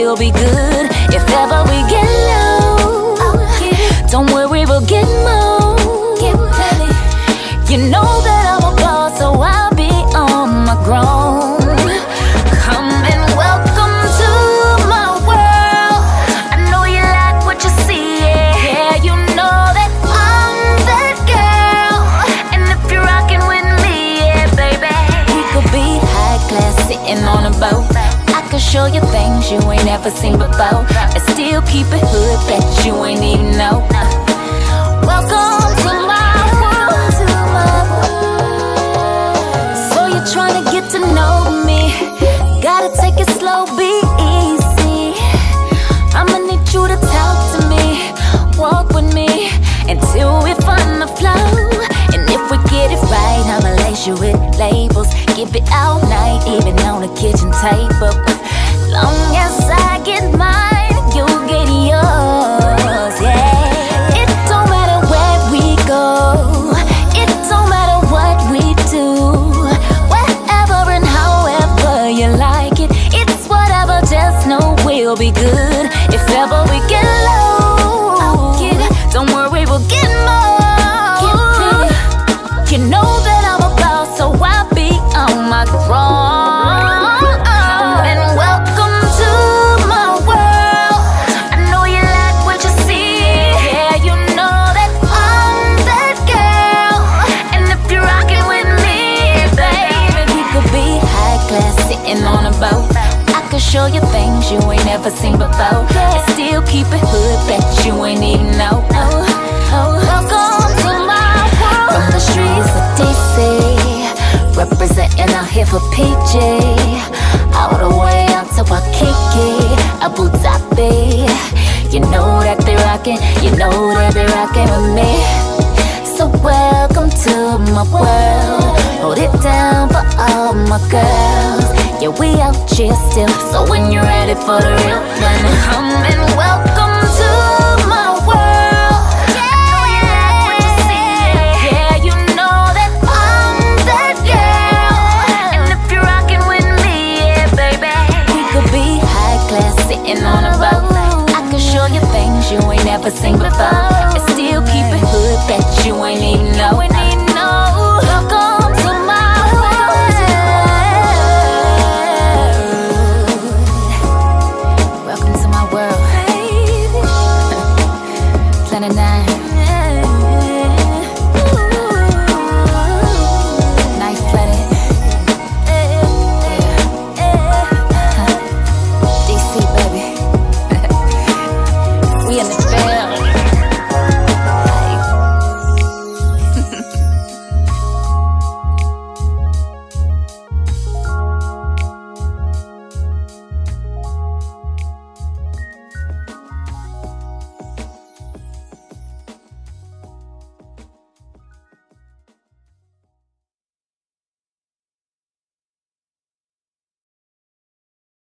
we'll be good. If ever we get low, don't worry, we'll get more. You know that I'm a boss, so I'll be on my grown. Come and welcome to my world. I know you like what you see, yeah. You know that I'm that girl. And if you're rocking with me, yeah, baby, we could be high class sitting on a boat. I could show you things you ain't ever seen before, and still keep it hood that you ain't even know. Welcome to my world, So you're trying to get to know me, gotta take it slow, be easy. I'ma need you to talk to me, walk with me, until we find the flow. And if we get it right, I'ma lace you with labels, give it all night, even on the kitchen table. Long as I get mine, you get yours, yeah. It don't matter where we go, it don't matter what we do, wherever and however you like it, it's whatever, just know we'll be good. If ever we get low, don't worry, we'll get more. You know that I'm a boss, so I'll be on my throne. On a boat, I could show you things you ain't ever seen before, and still keep it hood that you ain't even know. Welcome to my world. From the streets of DC, representing out here for PG, all the way out to Waikiki, Abu Dhabi. You know that they rockin', you know that they rockin' with me. So welcome to my world, hold it down for all my girls. Yeah, we out here still, so when you're ready for the real, then come and welcome to my world. Yeah, you know that I'm that girl. And if you're rocking with me, yeah, baby, we could be high class sitting on a boat. I could show you things you ain't ever seen before,